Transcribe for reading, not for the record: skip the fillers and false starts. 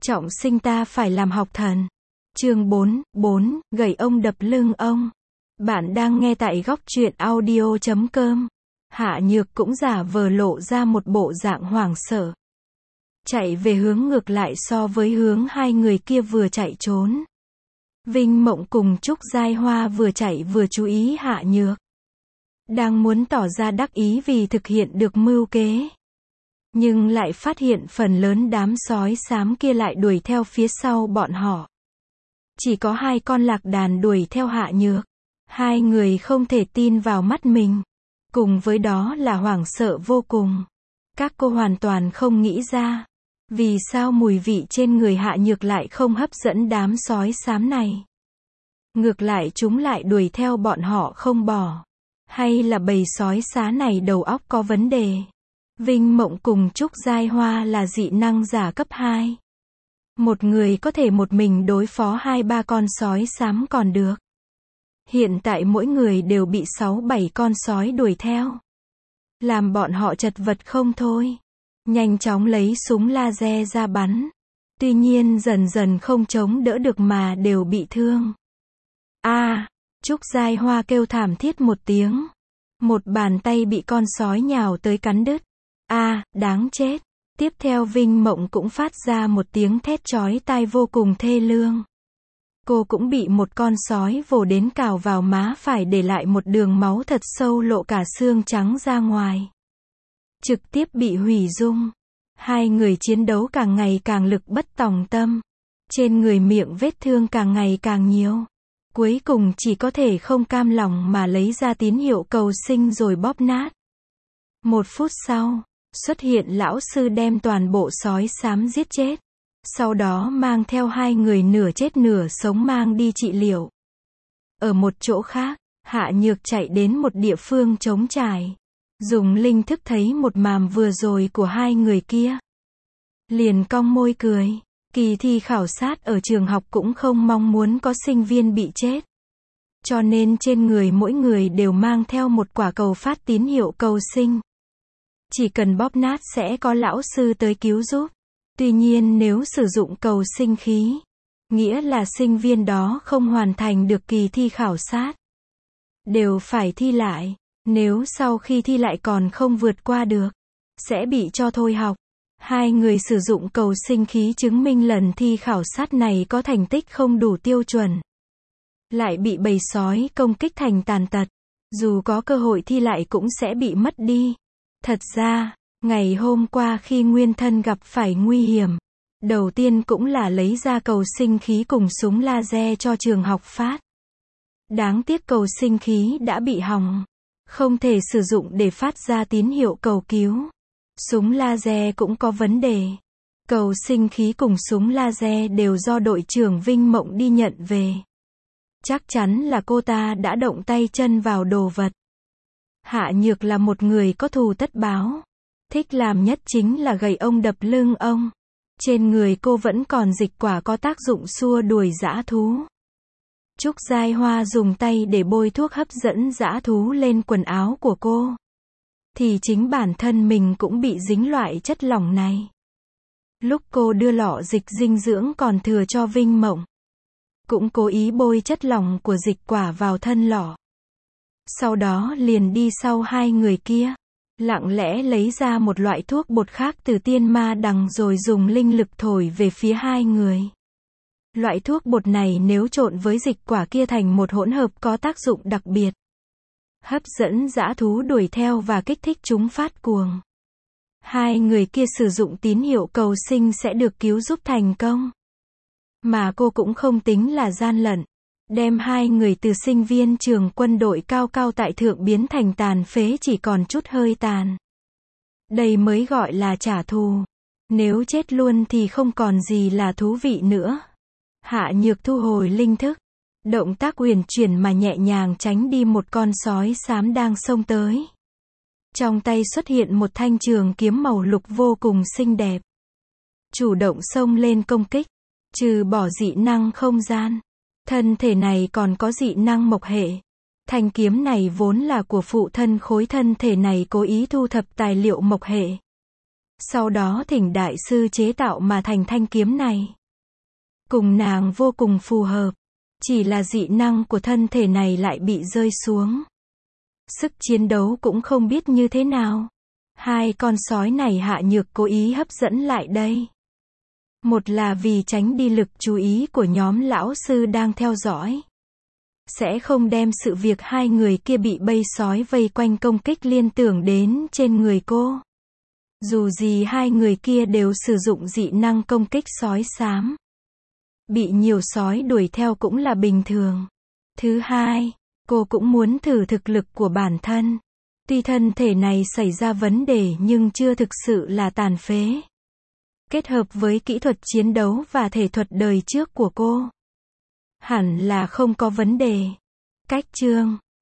Trọng sinh ta phải làm học thần. Chương 4, gậy ông đập lưng ông. Bạn đang nghe tại góc truyện audio.com. Hạ Nhược cũng giả vờ lộ ra một bộ dạng hoảng sợ. Chạy về hướng ngược lại so với hướng hai người kia vừa chạy trốn. Vinh Mộng cùng Trúc Giai Hoa vừa chạy vừa chú ý Hạ Nhược. Đang muốn tỏ ra đắc ý vì thực hiện được mưu kế. Nhưng lại phát hiện phần lớn đám sói xám kia lại đuổi theo phía sau bọn họ. Chỉ có hai con lạc đàn đuổi theo Hạ Nhược. Hai người không thể tin vào mắt mình. Cùng với đó là hoảng sợ vô cùng. Các cô hoàn toàn không nghĩ ra. Vì sao mùi vị trên người Hạ Nhược lại không hấp dẫn đám sói xám này. Ngược lại chúng lại đuổi theo bọn họ không bỏ. Hay là bầy sói xá này đầu óc có vấn đề. Vinh Mộng cùng Trúc Giai Hoa là dị năng giả cấp 2. Một người có thể một mình đối phó 2-3 con sói xám còn được. Hiện tại mỗi người đều bị 6-7 con sói đuổi theo. Làm bọn họ chật vật không thôi. Nhanh chóng lấy súng laser ra bắn. Tuy nhiên dần dần không chống đỡ được mà đều bị thương. Trúc Giai Hoa kêu thảm thiết một tiếng. Một bàn tay bị con sói nhào tới cắn đứt. Đáng chết. Tiếp theo Vinh Mộng cũng phát ra một tiếng thét chói tai vô cùng thê lương. Cô cũng bị một con sói vồ đến cào vào má phải để lại một đường máu thật sâu lộ cả xương trắng ra ngoài. Trực tiếp bị hủy dung. Hai người chiến đấu càng ngày càng lực bất tòng tâm. Trên người miệng vết thương càng ngày càng nhiều. Cuối cùng chỉ có thể không cam lòng mà lấy ra tín hiệu cầu sinh rồi bóp nát. 1 phút sau, xuất hiện lão sư đem toàn bộ sói xám giết chết. Sau đó mang theo hai người nửa chết nửa sống mang đi trị liệu. Ở một chỗ khác, Hạ Nhược chạy đến một địa phương trống trải. Dùng linh thức thấy một màn vừa rồi của hai người kia. Liền cong môi cười. Kỳ thi khảo sát ở trường học cũng không mong muốn có sinh viên bị chết. Cho nên trên người mỗi người đều mang theo một quả cầu phát tín hiệu cầu sinh. Chỉ cần bóp nát sẽ có lão sư tới cứu giúp. Tuy nhiên nếu sử dụng cầu sinh khí, nghĩa là sinh viên đó không hoàn thành được kỳ thi khảo sát. Đều phải thi lại. Nếu sau khi thi lại còn không vượt qua được, sẽ bị cho thôi học. Hai người sử dụng cầu sinh khí chứng minh lần thi khảo sát này có thành tích không đủ tiêu chuẩn. Lại bị bầy sói công kích thành tàn tật. Dù có cơ hội thi lại cũng sẽ bị mất đi. Thật ra, ngày hôm qua khi Nguyên Thân gặp phải nguy hiểm, đầu tiên cũng là lấy ra cầu sinh khí cùng súng laser cho trường học phát. Đáng tiếc cầu sinh khí đã bị hỏng. Không thể sử dụng để phát ra tín hiệu cầu cứu. Súng laser cũng có vấn đề. Cầu sinh khí cùng súng laser đều do đội trưởng Vinh Mộng đi nhận về. Chắc chắn là cô ta đã động tay chân vào đồ vật. Hạ Nhược là một người có thù tất báo. Thích làm nhất chính là gậy ông đập lưng ông. Trên người cô vẫn còn dịch quả có tác dụng xua đuổi dã thú. Trúc Giai Hoa dùng tay để bôi thuốc hấp dẫn dã thú lên quần áo của cô. Thì chính bản thân mình cũng bị dính loại chất lỏng này. Lúc cô đưa lọ dịch dinh dưỡng còn thừa cho Vinh Mộng, cũng cố ý bôi chất lỏng của dịch quả vào thân lọ. Sau đó liền đi sau hai người kia. Lặng lẽ lấy ra một loại thuốc bột khác từ tiên ma đằng rồi dùng linh lực thổi về phía hai người. Loại thuốc bột này nếu trộn với dịch quả kia thành một hỗn hợp có tác dụng đặc biệt. Hấp dẫn dã thú đuổi theo và kích thích chúng phát cuồng. Hai người kia sử dụng tín hiệu cầu sinh sẽ được cứu giúp thành công. Mà cô cũng không tính là gian lận. Đem hai người từ sinh viên trường quân đội cao cao tại thượng biến thành tàn phế chỉ còn chút hơi tàn. Đây mới gọi là trả thù. Nếu chết luôn thì không còn gì là thú vị nữa. Hạ Nhược thu hồi linh thức. Động tác uyển chuyển mà nhẹ nhàng tránh đi một con sói xám đang xông tới. Trong tay xuất hiện một thanh trường kiếm màu lục vô cùng xinh đẹp. Chủ động xông lên công kích. Trừ bỏ dị năng không gian, thân thể này còn có dị năng mộc hệ. Thanh kiếm này vốn là của phụ thân khối thân thể này cố ý thu thập tài liệu mộc hệ. Sau đó thỉnh đại sư chế tạo mà thành thanh kiếm này. Cùng nàng vô cùng phù hợp. Chỉ là dị năng của thân thể này lại bị rơi xuống. Sức chiến đấu cũng không biết như thế nào. Hai con sói này Hạ Nhược cố ý hấp dẫn lại đây. Một là vì tránh đi lực chú ý của nhóm lão sư đang theo dõi. Sẽ không đem sự việc hai người kia bị bầy sói vây quanh công kích liên tưởng đến trên người cô. Dù gì hai người kia đều sử dụng dị năng công kích sói xám. Bị nhiều sói đuổi theo cũng là bình thường. Thứ hai, cô cũng muốn thử thực lực của bản thân. Tuy thân thể này xảy ra vấn đề nhưng chưa thực sự là tàn phế. Kết hợp với kỹ thuật chiến đấu và thể thuật đời trước của cô, hẳn là không có vấn đề. Cách chương